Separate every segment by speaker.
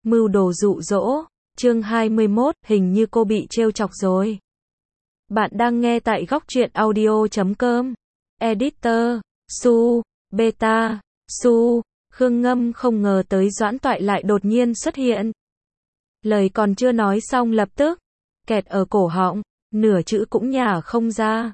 Speaker 1: Mưu đồ dụ dỗ, chương 21, hình như cô bị trêu chọc rồi. Bạn đang nghe tại góc truyện audio.com. Editor, Su, Beta, Su, Khương Ngâm không ngờ tới Doãn Toại lại đột nhiên xuất hiện. Lời còn chưa nói xong lập tức, kẹt ở cổ họng, nửa chữ cũng nhả không ra.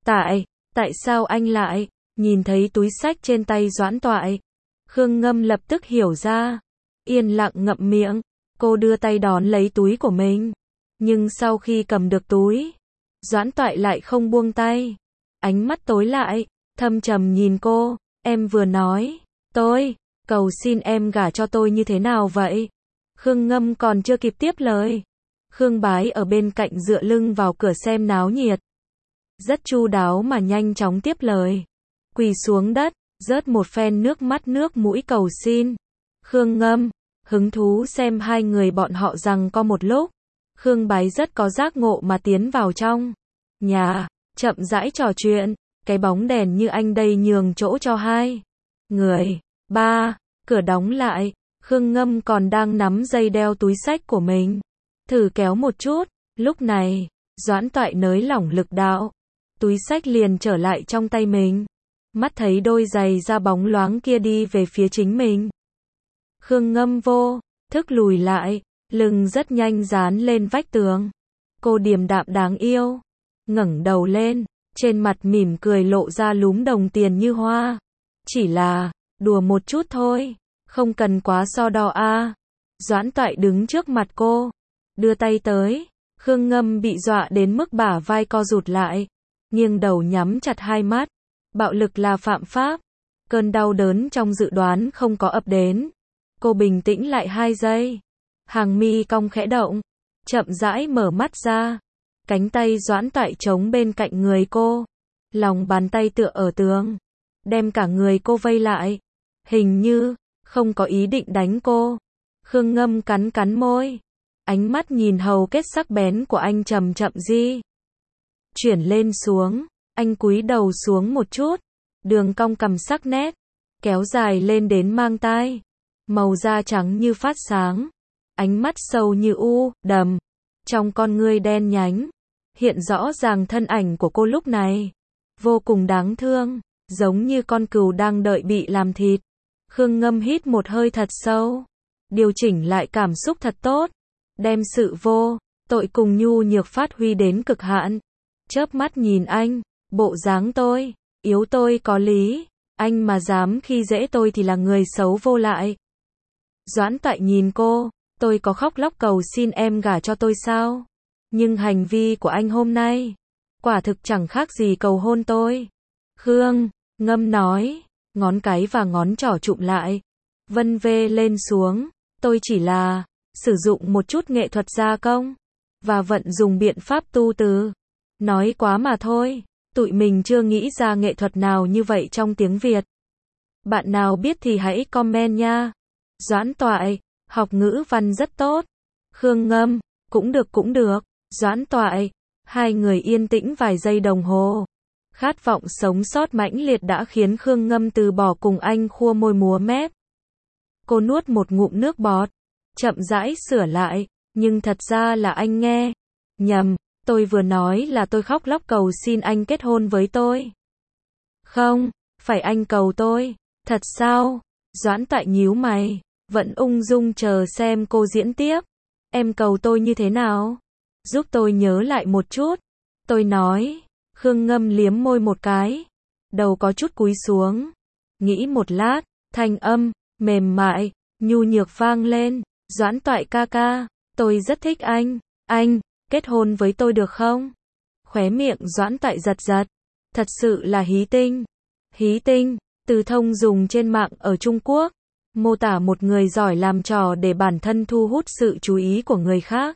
Speaker 1: Tại sao anh lại, nhìn thấy túi xách trên tay Doãn Toại. Khương Ngâm lập tức hiểu ra, yên lặng ngậm miệng, cô đưa tay đón lấy túi của mình. Nhưng sau khi cầm được túi, Doãn Toại lại không buông tay. Ánh mắt tối lại, thâm trầm nhìn cô, em vừa nói, tôi, cầu xin em gả cho tôi như thế nào vậy? Khương Ngâm còn chưa kịp tiếp lời. Khương Bái ở bên cạnh dựa lưng vào cửa xem náo nhiệt. Rất chu đáo mà nhanh chóng tiếp lời. Quỳ xuống đất, rớt một phen nước mắt nước mũi cầu xin. Khương Ngâm, hứng thú xem hai người bọn họ giằng co một lúc. Khương Bái rất có giác ngộ mà tiến vào trong nhà, chậm rãi trò chuyện, cái bóng đèn như anh đây nhường chỗ cho hai người. Cửa đóng lại, Khương Ngâm còn đang nắm dây đeo túi xách của mình. Thử kéo một chút, lúc này, Doãn Toại nới lỏng lực đạo. Túi xách liền trở lại trong tay mình. Mắt thấy đôi giày da bóng loáng kia đi về phía chính mình. Khương Ngâm vô thức lùi lại, lưng rất nhanh dán lên vách tường. Cô điềm đạm đáng yêu, ngẩng đầu lên, trên mặt mỉm cười lộ ra lúm đồng tiền như hoa. Chỉ là, đùa một chút thôi, không cần quá so đo a. Doãn Toại đứng trước mặt cô, đưa tay tới. Khương Ngâm bị dọa đến mức bả vai co rụt lại, nghiêng đầu nhắm chặt hai mắt. Bạo lực là phạm pháp. Cơn đau đớn trong dự đoán không có ập đến. Cô bình tĩnh lại 2 giây. Hàng mi cong khẽ động, chậm rãi mở mắt ra. Cánh tay Doãn Toại trống bên cạnh người cô. Lòng bàn tay tựa ở tường, đem cả người cô vây lại. Hình như không có ý định đánh cô. Khương Ngâm cắn môi. Ánh mắt nhìn hầu kết sắc bén của anh chậm chậm di chuyển lên xuống. Anh cúi đầu xuống một chút, đường cong cằm sắc nét, kéo dài lên đến mang tai. Màu da trắng như phát sáng, ánh mắt sâu như u đầm, trong con ngươi đen nhánh, hiện rõ ràng thân ảnh của cô lúc này. Vô cùng đáng thương, giống như con cừu đang đợi bị làm thịt. Khương Ngâm hít một hơi thật sâu, điều chỉnh lại cảm xúc thật tốt, đem sự vô tội cùng nhu nhược phát huy đến cực hạn. Chớp mắt nhìn anh. Bộ dáng tôi, yếu tôi có lý, anh mà dám khi dễ tôi thì là người xấu vô lại. Doãn Toại nhìn cô, tôi có khóc lóc cầu xin em gả cho tôi sao? Nhưng hành vi của anh hôm nay, quả thực chẳng khác gì cầu hôn tôi. Khương Ngâm nói, ngón cái và ngón trỏ chụm lại, vân vê lên xuống, tôi chỉ là sử dụng một chút nghệ thuật gia công, và vận dùng biện pháp tu từ. Nói quá mà thôi. Tụi mình chưa nghĩ ra nghệ thuật nào như vậy trong tiếng Việt. Bạn nào biết thì hãy comment nha. Doãn Toại, học ngữ văn rất tốt. Khương Ngâm, cũng được. Doãn Toại, hai người yên tĩnh vài giây đồng hồ. Khát vọng sống sót mãnh liệt đã khiến Khương Ngâm từ bỏ cùng anh khua môi múa mép. Cô nuốt một ngụm nước bọt, chậm rãi sửa lại, nhưng thật ra là anh nghe nhầm. Tôi vừa nói là tôi khóc lóc cầu xin anh kết hôn với tôi. Không, phải anh cầu tôi. Thật sao? Doãn Toại nhíu mày, vẫn ung dung chờ xem cô diễn tiếp. Em cầu tôi như thế nào? Giúp tôi nhớ lại một chút. Tôi nói. Khương Ngâm liếm môi một cái, đầu có chút cúi xuống. Nghĩ một lát, thanh âm mềm mại, nhu nhược vang lên. Doãn Toại ca ca, tôi rất thích anh. Anh kết hôn với tôi được không? Khóe miệng Doãn Toại giật. Thật sự là hí tinh. Hí tinh, từ thông dùng trên mạng ở Trung Quốc, mô tả một người giỏi làm trò để bản thân thu hút sự chú ý của người khác.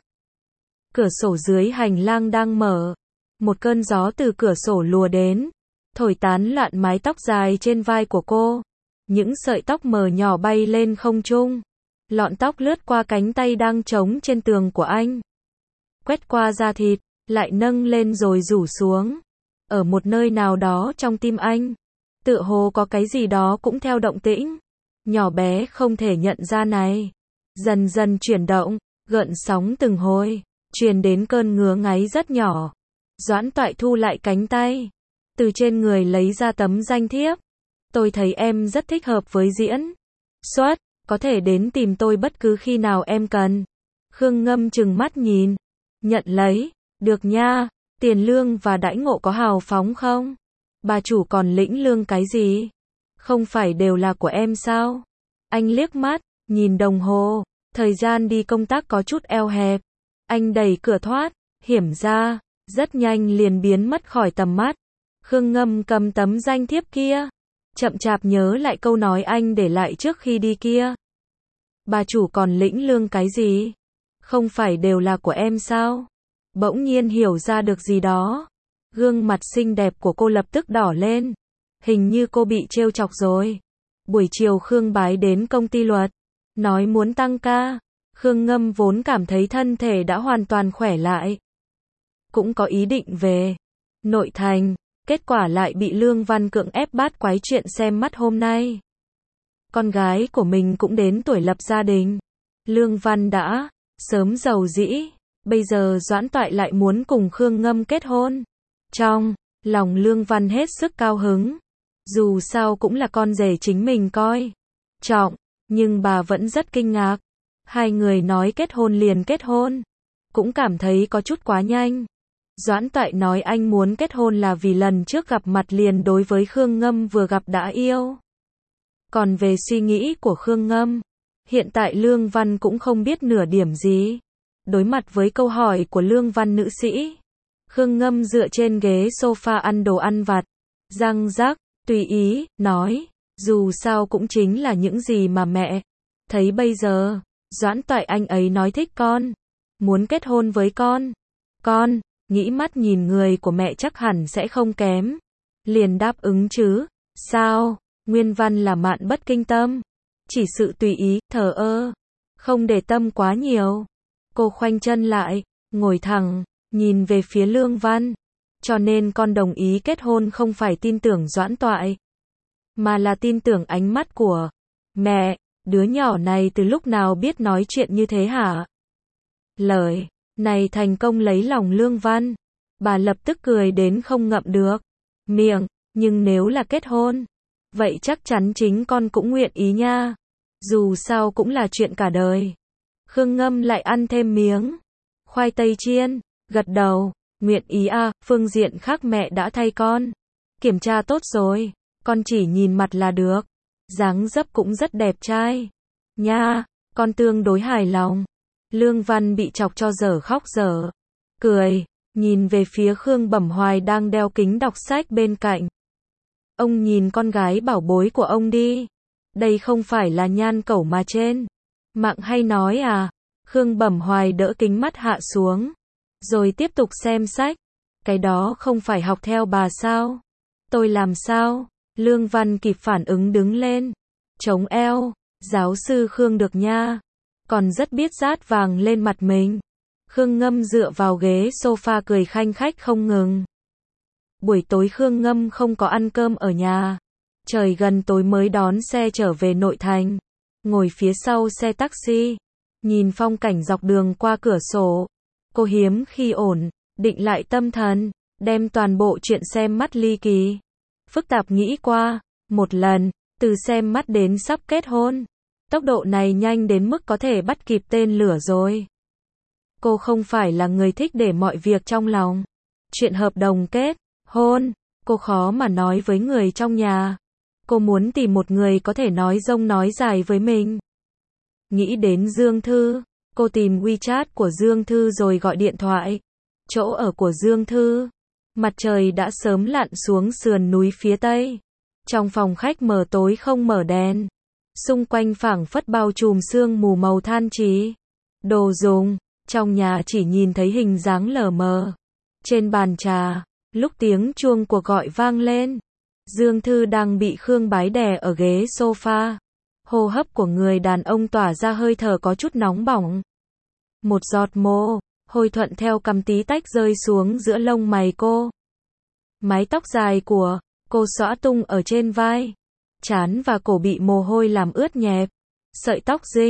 Speaker 1: Cửa sổ dưới hành lang đang mở. Một cơn gió từ cửa sổ lùa đến, thổi tán loạn mái tóc dài trên vai của cô. Những sợi tóc mờ nhỏ bay lên không trung. Lọn tóc lướt qua cánh tay đang trống trên tường của anh. Quét qua da thịt, lại nâng lên rồi rủ xuống. Ở một nơi nào đó trong tim anh, tựa hồ có cái gì đó cũng theo động tĩnh. Nhỏ bé không thể nhận ra này. dần dần chuyển động, gợn sóng từng hồi, truyền đến cơn ngứa ngáy rất nhỏ. Doãn Toại thu lại cánh tay, từ trên người lấy ra tấm danh thiếp. Tôi thấy em rất thích hợp với diễn xuất, có thể đến tìm tôi bất cứ khi nào em cần. Khương Ngâm trừng mắt nhìn, nhận lấy, được nha, tiền lương và đãi ngộ có hào phóng không? Bà chủ còn lĩnh lương cái gì? Không phải đều là của em sao? Anh liếc mắt, nhìn đồng hồ, thời gian đi công tác có chút eo hẹp. Anh đẩy cửa thoát, hiểm ra, rất nhanh liền biến mất khỏi tầm mắt. Khương Ngâm cầm tấm danh thiếp kia, chậm chạp nhớ lại câu nói anh để lại trước khi đi kia. Bà chủ còn lĩnh lương cái gì? Không phải đều là của em sao? Bỗng nhiên hiểu ra được gì đó. Gương mặt xinh đẹp của cô lập tức đỏ lên. Hình như cô bị trêu chọc rồi. Buổi chiều Khương Bái đến công ty luật, nói muốn tăng ca. Khương Ngâm vốn cảm thấy thân thể đã hoàn toàn khỏe lại, cũng có ý định về nội thành, kết quả lại bị Lương Văn cưỡng ép bắt quái chuyện xem mắt hôm nay. Con gái của mình cũng đến tuổi lập gia đình. Lương Văn đã sớm giàu dĩ, bây giờ Doãn Toại lại muốn cùng Khương Ngâm kết hôn. Trong lòng Lương Văn hết sức cao hứng. Dù sao cũng là con rể chính mình coi trọng, nhưng bà vẫn rất kinh ngạc. Hai người nói kết hôn liền kết hôn, cũng cảm thấy có chút quá nhanh. Doãn Toại nói anh muốn kết hôn là vì lần trước gặp mặt liền đối với Khương Ngâm vừa gặp đã yêu. Còn về suy nghĩ của Khương Ngâm, hiện tại Lương Văn cũng không biết nửa điểm gì. Đối mặt với câu hỏi của Lương Văn nữ sĩ, Khương Ngâm dựa trên ghế sofa ăn đồ ăn vặt, răng rắc, tùy ý, nói, dù sao cũng chính là những gì mà mẹ thấy bây giờ. Doãn Toại anh ấy nói thích con, muốn kết hôn với con, nghĩ mắt nhìn người của mẹ chắc hẳn sẽ không kém. Liền đáp ứng chứ, sao, nguyên văn là mạn bất kinh tâm, chỉ sự tùy ý, thờ ơ, không để tâm quá nhiều. Cô khoanh chân lại, ngồi thẳng, nhìn về phía Lương Văn, cho nên con đồng ý kết hôn không phải tin tưởng Doãn Toại, mà là tin tưởng ánh mắt của mẹ. Đứa nhỏ này từ lúc nào biết nói chuyện như thế hả? Lời này thành công lấy lòng Lương Văn. Bà lập tức cười đến không ngậm được miệng, nhưng nếu là kết hôn, vậy chắc chắn chính con cũng nguyện ý nha. Dù sao cũng là chuyện cả đời. Khương Ngâm lại ăn thêm miếng khoai tây chiên, gật đầu, nguyện ý à, phương diện khác mẹ đã thay con kiểm tra tốt rồi, con chỉ nhìn mặt là được. Dáng dấp cũng rất đẹp trai nha, con tương đối hài lòng. Lương Văn bị chọc cho dở khóc dở cười, nhìn về phía Khương Bẩm Hoài đang đeo kính đọc sách bên cạnh. Ông nhìn con gái bảo bối của ông đi, đây không phải là nhan cẩu mà trên mạng hay nói à? Khương Bẩm Hoài đỡ kính mắt hạ xuống, rồi tiếp tục xem sách. Cái đó không phải học theo bà sao? Tôi làm sao? Lương Văn kịp phản ứng đứng lên, chống eo, giáo sư Khương được nha, còn rất biết dát vàng lên mặt mình. Khương Ngâm dựa vào ghế sofa cười khanh khách không ngừng. Buổi tối Khương Ngâm không có ăn cơm ở nhà, trời gần tối mới đón xe trở về nội thành, ngồi phía sau xe taxi, nhìn phong cảnh dọc đường qua cửa sổ. Cô hiếm khi ổn định lại tâm thần, đem toàn bộ chuyện xem mắt ly kỳ phức tạp nghĩ qua một lần, từ xem mắt đến sắp kết hôn. Tốc độ này nhanh đến mức có thể bắt kịp tên lửa rồi. Cô không phải là người thích để mọi việc trong lòng. Chuyện hợp đồng kết hôn, cô khó mà nói với người trong nhà. Cô muốn tìm một người có thể nói dông nói dài với mình. Nghĩ đến Dương Thư, cô tìm WeChat của Dương Thư rồi gọi điện thoại. Chỗ ở của Dương Thư, mặt trời đã sớm lặn xuống sườn núi phía tây. Trong phòng khách mờ tối không mở đèn, xung quanh phảng phất bao trùm sương mù màu than trì. Đồ dùng trong nhà chỉ nhìn thấy hình dáng lờ mờ. Trên bàn trà, lúc tiếng chuông cuộc gọi vang lên, Dương Thư đang bị Khương Bái đè ở ghế sofa. Hô hấp của người đàn ông tỏa ra hơi thở có chút nóng bỏng. Một giọt mồ hôi thuận theo cằm tí tách rơi xuống giữa lông mày cô. Mái tóc dài của cô xõa tung ở trên vai, trán và cổ bị mồ hôi làm ướt nhẹp. Sợi tóc rinh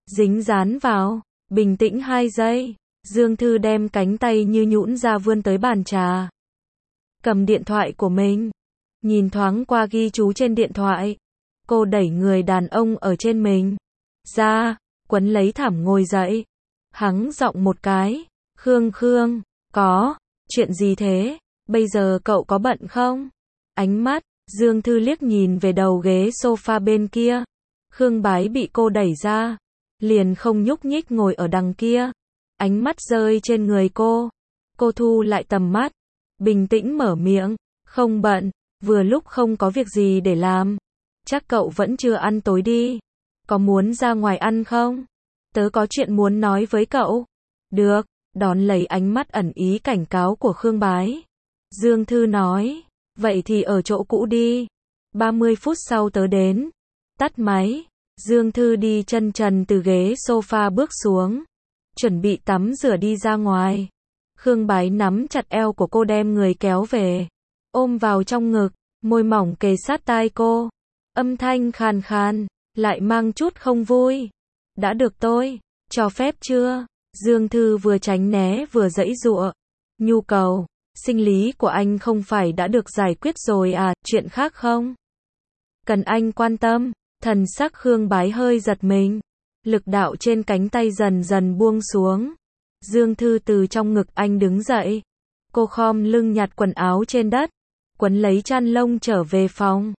Speaker 1: dính dán vào. Bình tĩnh 2 giây. Dương Thư đem cánh tay như nhũn ra vươn tới bàn trà. Cầm điện thoại của mình. Nhìn thoáng qua ghi chú trên điện thoại. Cô đẩy người đàn ông ở trên mình ra, quấn lấy thảm ngồi dậy. Hắng giọng một cái. Khương, có, chuyện gì thế? Bây giờ cậu có bận không? Ánh mắt, Dương Thư liếc nhìn về đầu ghế sofa bên kia. Khương Bái bị cô đẩy ra. Liền không nhúc nhích ngồi ở đằng kia. Ánh mắt rơi trên người cô. Cô thu lại tầm mắt. Bình tĩnh mở miệng. Không bận, vừa lúc không có việc gì để làm. Chắc cậu vẫn chưa ăn tối đi. Có muốn ra ngoài ăn không? Tớ có chuyện muốn nói với cậu. Được, đón lấy ánh mắt ẩn ý cảnh cáo của Khương Bái. Dương Thư nói, vậy thì ở chỗ cũ đi. 30 phút sau tớ đến. Tắt máy. Dương Thư đi chân trần từ ghế sofa bước xuống. Chuẩn bị tắm rửa đi ra ngoài. Khương Bái nắm chặt eo của cô đem người kéo về. Ôm vào trong ngực, môi mỏng kề sát tai cô. Âm thanh khàn khàn, lại mang chút không vui. Đã được tôi, cho phép chưa? Dương Thư vừa tránh né vừa giãy giụa. Nhu cầu, sinh lý của anh không phải đã được giải quyết rồi à, chuyện khác không? Cần anh quan tâm, thần sắc Khương Bái hơi giật mình. Lực đạo trên cánh tay dần dần buông xuống. Dương Thư từ trong ngực anh đứng dậy. Cô khom lưng nhặt quần áo trên đất, quấn lấy chăn lông trở về phòng.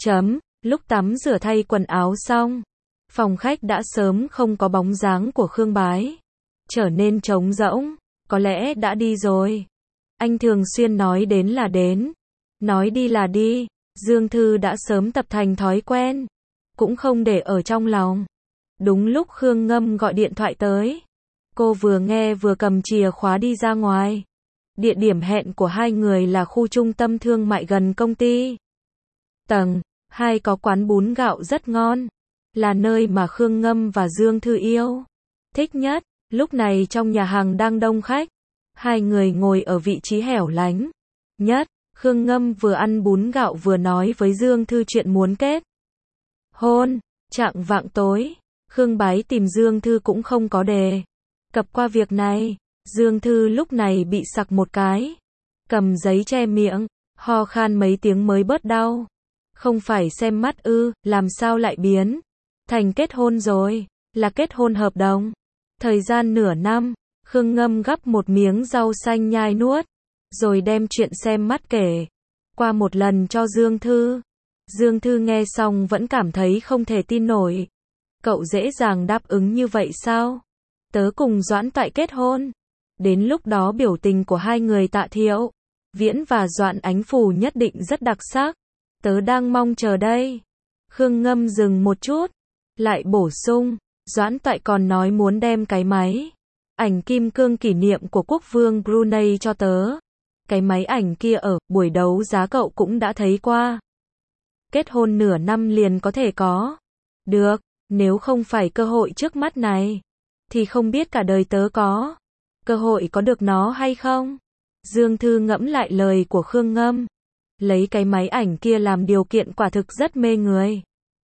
Speaker 1: Lúc tắm rửa thay quần áo xong, phòng khách đã sớm không có bóng dáng của Khương Bái. Trở nên trống rỗng, có lẽ đã đi rồi. Anh thường xuyên nói đến là đến, nói đi là đi. Dương Thư đã sớm tập thành thói quen, cũng không để ở trong lòng. Đúng lúc Khương Ngâm gọi điện thoại tới, cô vừa nghe vừa cầm chìa khóa đi ra ngoài. Địa điểm hẹn của hai người là khu trung tâm thương mại gần công ty. Tầng 2 có quán bún gạo rất ngon, là nơi mà Khương Ngâm và Dương Thư yêu thích nhất. Lúc này trong nhà hàng đang đông khách, hai người ngồi ở vị trí hẻo lánh nhất. Khương Ngâm vừa ăn bún gạo vừa nói với Dương Thư chuyện muốn kết hôn. Chạng vạng tối, Khương Bái tìm Dương Thư cũng không có đề cập qua việc này. Dương Thư lúc này bị sặc một cái, cầm giấy che miệng, ho khan mấy tiếng mới bớt đau. Không phải xem mắt ư, làm sao lại biến thành kết hôn rồi, là kết hôn hợp đồng. Thời gian nửa năm, Khương Ngâm gắp một miếng rau xanh nhai nuốt, rồi đem chuyện xem mắt kể qua một lần cho Dương Thư. Dương Thư nghe xong vẫn cảm thấy không thể tin nổi. Cậu dễ dàng đáp ứng như vậy sao? Tớ cùng Doãn Toại kết hôn. Đến lúc đó biểu tình của hai người Tạ Thiệu Viễn và Doãn Ánh Phù nhất định rất đặc sắc. Tớ đang mong chờ đây. Khương Ngâm dừng một chút, lại bổ sung, Doãn Toại còn nói muốn đem cái máy ảnh kim cương kỷ niệm của quốc vương Brunei cho tớ. Cái máy ảnh kia ở buổi đấu giá cậu cũng đã thấy qua. Kết hôn nửa năm liền có thể có được, nếu không phải cơ hội trước mắt này, thì không biết cả đời tớ có cơ hội có được nó hay không. Dương Thư ngẫm lại lời của Khương Ngâm. Lấy cái máy ảnh kia làm điều kiện quả thực rất mê người.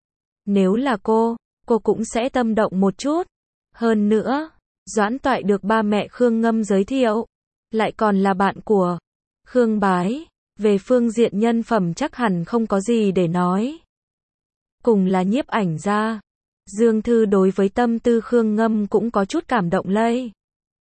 Speaker 1: Nếu là cô cũng sẽ tâm động một chút. Hơn nữa, Doãn Toại được ba mẹ Khương Ngâm giới thiệu, lại còn là bạn của Khương Bái. Về phương diện nhân phẩm chắc hẳn không có gì để nói. Cùng là nhiếp ảnh gia, Dương Thư đối với tâm tư Khương Ngâm cũng có chút cảm động lây.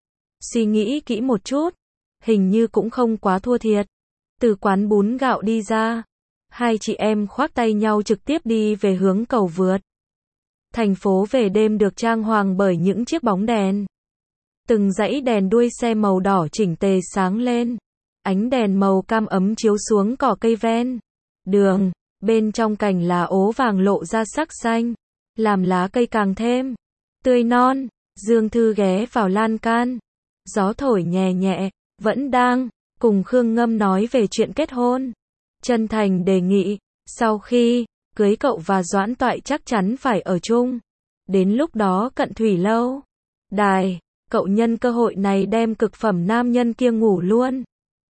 Speaker 1: Suy nghĩ kỹ một chút, hình như cũng không quá thua thiệt. Từ quán bún gạo đi ra, hai chị em khoác tay nhau trực tiếp đi về hướng cầu vượt. Thành phố về đêm được trang hoàng bởi những chiếc bóng đèn. Từng dãy đèn đuôi xe màu đỏ chỉnh tề sáng lên. Ánh đèn màu cam ấm chiếu xuống cỏ cây ven đường. Bên trong cành lá ố vàng lộ ra sắc xanh, làm lá cây càng thêm tươi non. Dương Thư ghé vào lan can. Gió thổi nhẹ nhẹ, vẫn đang cùng Khương Ngâm nói về chuyện kết hôn. Chân thành đề nghị, sau khi cưới cậu và Doãn Toại chắc chắn phải ở chung. Đến lúc đó cận thủy lâu đài, cậu nhân cơ hội này đem cực phẩm nam nhân kia ngủ luôn.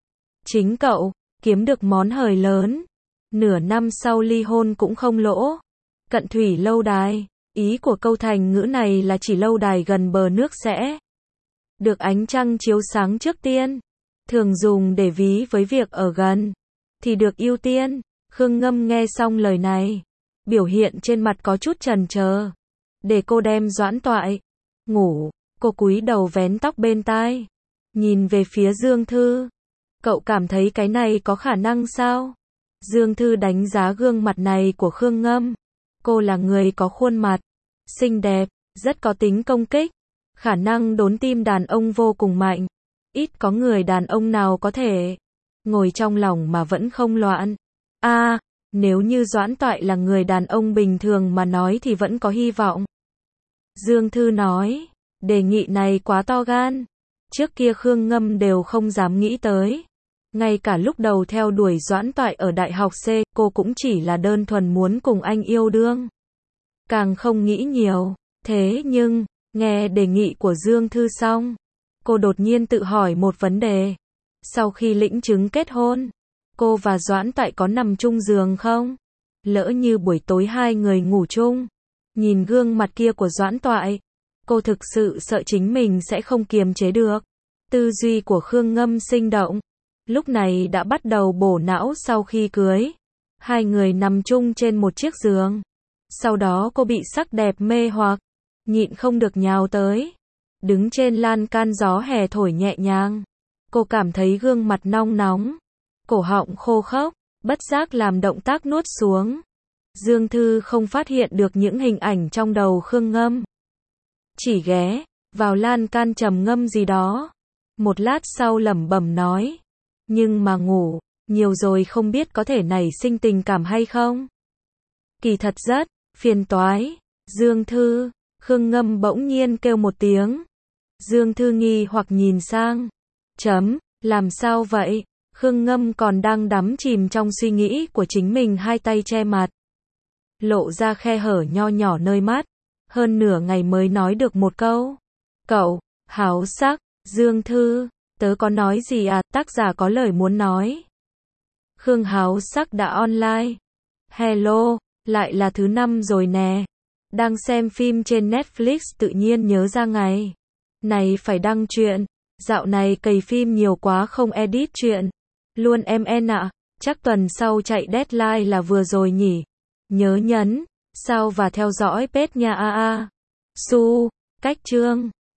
Speaker 1: Chính cậu kiếm được món hời lớn. Nửa năm sau ly hôn cũng không lỗ. Cận thủy lâu đài, Ý của câu thành ngữ này là chỉ lâu đài gần bờ nước sẽ được ánh trăng chiếu sáng trước tiên, thường dùng để ví với việc ở gần thì được ưu tiên. Khương Ngâm nghe xong lời này, biểu hiện trên mặt có chút chần chờ. Để cô đem Doãn Toại ngủ, cô cúi đầu vén tóc bên tai, nhìn về phía Dương Thư. Cậu cảm thấy cái này có khả năng sao? Dương Thư đánh giá gương mặt này của Khương Ngâm. Cô là người có khuôn mặt xinh đẹp, rất có tính công kích, khả năng đốn tim đàn ông vô cùng mạnh. Ít có người đàn ông nào có thể ngồi trong lòng mà vẫn không loạn. Nếu như Doãn Toại là người đàn ông bình thường mà nói thì vẫn có hy vọng. Dương Thư nói, đề nghị này quá to gan. Trước kia Khương Ngâm đều không dám nghĩ tới. Ngay cả lúc đầu theo đuổi Doãn Toại ở đại học C, cô cũng chỉ là đơn thuần muốn cùng anh yêu đương. Càng không nghĩ nhiều. Thế nhưng, nghe đề nghị của Dương Thư xong, cô đột nhiên tự hỏi một vấn đề. Sau khi lĩnh chứng kết hôn, cô và Doãn Toại có nằm chung giường không? Lỡ như buổi tối hai người ngủ chung, nhìn gương mặt kia của Doãn Toại, cô thực sự sợ chính mình sẽ không kiềm chế được. Tư duy của Khương Ngâm sinh động, lúc này đã bắt đầu bổ não sau khi cưới. Hai người nằm chung trên một chiếc giường. Sau đó cô bị sắc đẹp mê hoặc, nhịn không được nhào tới. Đứng trên lan can gió hè thổi nhẹ nhàng. Cô cảm thấy gương mặt nong nóng, cổ họng khô khốc, bất giác làm động tác nuốt xuống. Dương Thư không phát hiện được những hình ảnh trong đầu Khương Ngâm. Chỉ ghé vào lan can trầm ngâm gì đó. Một lát sau lẩm bẩm nói, nhưng mà ngủ nhiều rồi không biết có thể nảy sinh tình cảm hay không. Kỳ thật rất phiền toái. Dương Thư, Khương Ngâm bỗng nhiên kêu một tiếng. Dương Thư nghi hoặc nhìn sang. Làm sao vậy? Khương Ngâm còn đang đắm chìm trong suy nghĩ của chính mình, hai tay che mặt, lộ ra khe hở nho nhỏ nơi mắt. Hơn nửa ngày mới nói được một câu. Cậu, háo sắc. Dương Thư, tớ có nói gì à? Tác giả có lời muốn nói. Khương háo sắc đã online. Hello, lại là thứ 5 rồi nè. Đang xem phim trên Netflix tự nhiên nhớ ra ngày này phải đăng truyện. Dạo này cày phim nhiều quá không edit truyện luôn em ạ. Chắc tuần sau chạy deadline là vừa rồi nhỉ. Nhớ nhấn sao và theo dõi page nha. Su, cách chương.